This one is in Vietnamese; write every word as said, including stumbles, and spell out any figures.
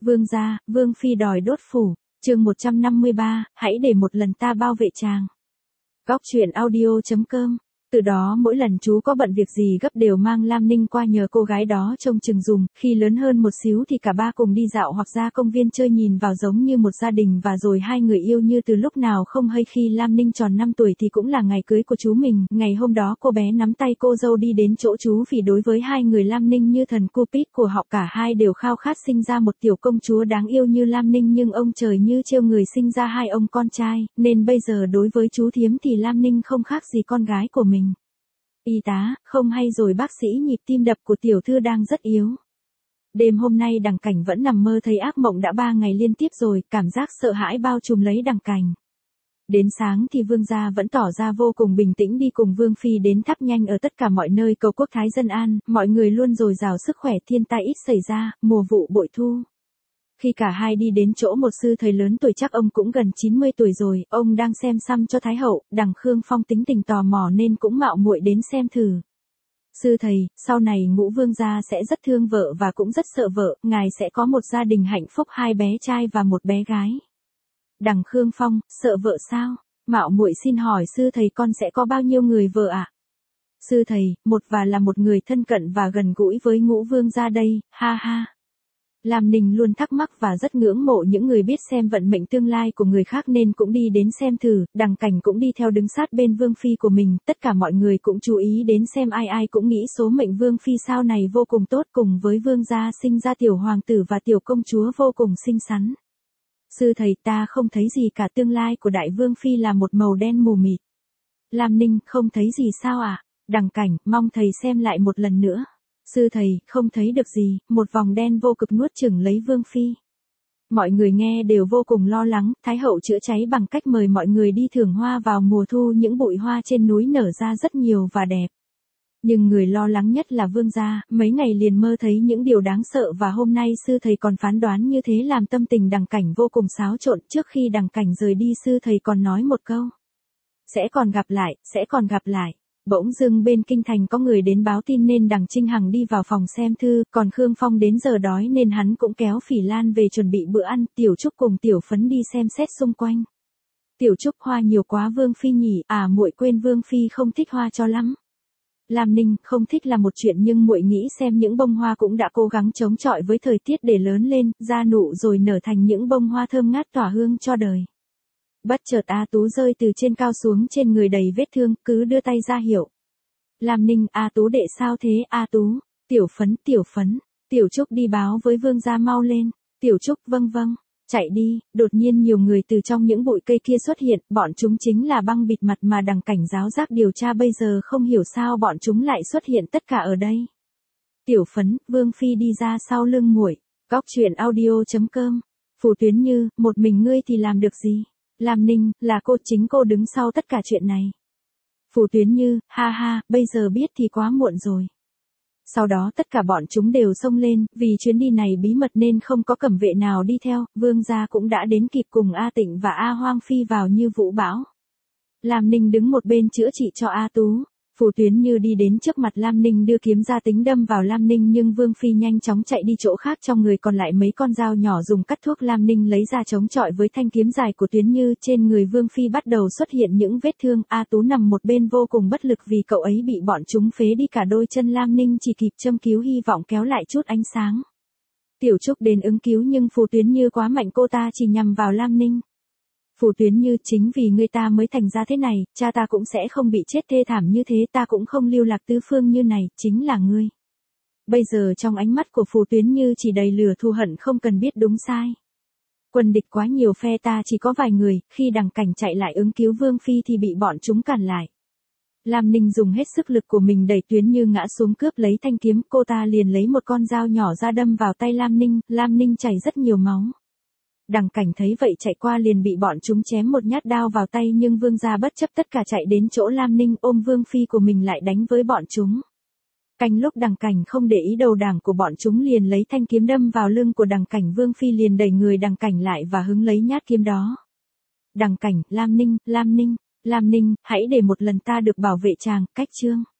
Vương gia, Vương phi đòi đốt phủ. Chương một trăm năm mươi ba, hãy để một lần ta bảo vệ chàng. Góc truyện audio chấm com. Từ đó mỗi lần chú có bận việc gì gấp đều mang Lam Ninh qua nhờ cô gái đó trông chừng dùm, khi lớn hơn một xíu thì cả ba cùng đi dạo hoặc ra công viên chơi, nhìn vào giống như một gia đình, và rồi hai người yêu như từ lúc nào không hay. Khi Lam Ninh tròn năm tuổi thì cũng là ngày cưới của chú mình, ngày hôm đó cô bé nắm tay cô dâu đi đến chỗ chú, vì đối với hai người Lam Ninh như thần Cupid của họ, cả hai đều khao khát sinh ra một tiểu công chúa đáng yêu như Lam Ninh, nhưng ông trời như trêu người sinh ra hai ông con trai, nên bây giờ đối với chú Thiếm thì Lam Ninh không khác gì con gái của mình. Y tá, không hay rồi bác sĩ, nhịp tim đập của tiểu thư đang rất yếu. Đêm hôm nay Đằng Cảnh vẫn nằm mơ thấy ác mộng đã ba ngày liên tiếp rồi, cảm giác sợ hãi bao trùm lấy Đằng Cảnh. Đến sáng thì Vương gia vẫn tỏ ra vô cùng bình tĩnh, đi cùng Vương phi đến thắp nhang ở tất cả mọi nơi cầu quốc thái dân an, mọi người luôn dồi dào sức khỏe, thiên tai ít xảy ra, mùa vụ bội thu. Khi cả hai đi đến chỗ một sư thầy lớn tuổi, chắc ông cũng gần chín mươi tuổi rồi, ông đang xem xăm cho Thái hậu. Đằng Khương Phong tính tình tò mò nên cũng mạo muội đến xem thử. Sư thầy, sau này Ngũ Vương gia sẽ rất thương vợ và cũng rất sợ vợ, ngài sẽ có một gia đình hạnh phúc, hai bé trai và một bé gái. Đằng Khương Phong, sợ vợ sao? Mạo muội xin hỏi sư thầy, con sẽ có bao nhiêu người vợ ạ? À? Sư thầy, một, và là một người thân cận và gần gũi với Ngũ Vương gia đây, ha ha. Lam Ninh luôn thắc mắc và rất ngưỡng mộ những người biết xem vận mệnh tương lai của người khác nên cũng đi đến xem thử. Đằng Cảnh cũng đi theo đứng sát bên Vương phi của mình, tất cả mọi người cũng chú ý đến xem, ai ai cũng nghĩ số mệnh Vương phi sau này vô cùng tốt, cùng với Vương gia sinh ra tiểu hoàng tử và tiểu công chúa vô cùng xinh xắn. Sư thầy, ta không thấy gì cả, tương lai của đại Vương phi là một màu đen mù mịt. Lam Ninh, không thấy gì sao ạ? À? Đằng Cảnh, mong thầy xem lại một lần nữa. Sư thầy, không thấy được gì, một vòng đen vô cực nuốt chửng lấy Vương phi. Mọi người nghe đều vô cùng lo lắng. Thái hậu chữa cháy bằng cách mời mọi người đi thưởng hoa vào mùa thu, những bụi hoa trên núi nở ra rất nhiều và đẹp. Nhưng người lo lắng nhất là Vương gia, mấy ngày liền mơ thấy những điều đáng sợ, và hôm nay sư thầy còn phán đoán như thế, làm tâm tình Đằng Cảnh vô cùng xáo trộn. Trước khi Đằng Cảnh rời đi, sư thầy còn nói một câu: sẽ còn gặp lại, sẽ còn gặp lại. Bỗng dưng bên kinh thành có người đến báo tin nên Đằng Trinh Hằng đi vào phòng xem thư, còn Khương Phong đến giờ đói nên hắn cũng kéo Phỉ Lan về chuẩn bị bữa ăn. Tiểu Trúc cùng Tiểu Phấn đi xem xét xung quanh. Tiểu Trúc, hoa nhiều quá Vương phi nhỉ? À, muội quên Vương phi không thích hoa cho lắm. Lam Ninh, không thích là một chuyện, nhưng muội nghĩ xem, những bông hoa cũng đã cố gắng chống chọi với thời tiết để lớn lên, ra nụ rồi nở thành những bông hoa thơm ngát tỏa hương cho đời. Bất chợt A Tú rơi từ trên cao xuống, trên người đầy vết thương, cứ đưa tay ra hiệu. Lam Ninh, A Tú đệ sao thế? A Tú, Tiểu Phấn, Tiểu Phấn, Tiểu Trúc đi báo với Vương gia mau lên. Tiểu Trúc, vâng vâng, chạy đi. Đột nhiên nhiều người từ trong những bụi cây kia xuất hiện, bọn chúng chính là băng bịt mặt mà Đằng Cảnh giáo giác điều tra, bây giờ không hiểu sao bọn chúng lại xuất hiện tất cả ở đây. Tiểu Phấn, Vương phi đi ra sau lưng muội. Góc truyện audio chấm com. Phù Tuyến Như, một mình ngươi thì làm được gì? Lam Ninh, là cô, chính cô đứng sau tất cả chuyện này. Phù Tuyến Như, ha ha, bây giờ biết thì quá muộn rồi. Sau đó tất cả bọn chúng đều xông lên, vì chuyến đi này bí mật nên không có cẩm vệ nào đi theo, Vương gia cũng đã đến kịp cùng A Tịnh và A Hoang phi vào như vũ bão. Lam Ninh đứng một bên chữa trị cho A Tú. Phù Tuyến Như đi đến trước mặt Lam Ninh đưa kiếm ra tính đâm vào Lam Ninh, nhưng Vương phi nhanh chóng chạy đi chỗ khác, trong người còn lại mấy con dao nhỏ dùng cắt thuốc. Lam Ninh lấy ra chống chọi với thanh kiếm dài của Tuyến Như, trên người Vương phi bắt đầu xuất hiện những vết thương. A Tú nằm một bên vô cùng bất lực vì cậu ấy bị bọn chúng phế đi cả đôi chân. Lam Ninh chỉ kịp châm cứu, hy vọng kéo lại chút ánh sáng. Tiểu Trúc đến ứng cứu nhưng Phù Tuyến Như quá mạnh, cô ta chỉ nhằm vào Lam Ninh. Phù Tuyến Như, chính vì ngươi ta mới thành ra thế này, cha ta cũng sẽ không bị chết thê thảm như thế, ta cũng không lưu lạc tứ phương như này, chính là ngươi. Bây giờ trong ánh mắt của Phù Tuyến Như chỉ đầy lửa thù hận, không cần biết đúng sai. Quân địch quá nhiều, phe ta chỉ có vài người, khi Đằng Cảnh chạy lại ứng cứu Vương phi thì bị bọn chúng cản lại. Lam Ninh dùng hết sức lực của mình đẩy Tuyến Như ngã xuống, cướp lấy thanh kiếm, cô ta liền lấy một con dao nhỏ ra đâm vào tay Lam Ninh, Lam Ninh chảy rất nhiều máu. Đằng Cảnh thấy vậy chạy qua liền bị bọn chúng chém một nhát đao vào tay, nhưng Vương gia bất chấp tất cả chạy đến chỗ Lam Ninh, ôm Vương phi của mình lại đánh với bọn chúng. Canh lúc Đằng Cảnh không để ý, đầu đảng của bọn chúng liền lấy thanh kiếm đâm vào lưng của Đằng Cảnh, Vương phi liền đẩy người Đằng Cảnh lại và hứng lấy nhát kiếm đó. Đằng Cảnh, Lam Ninh, Lam Ninh, Lam Ninh, hãy để một lần ta được bảo vệ chàng, cách chương.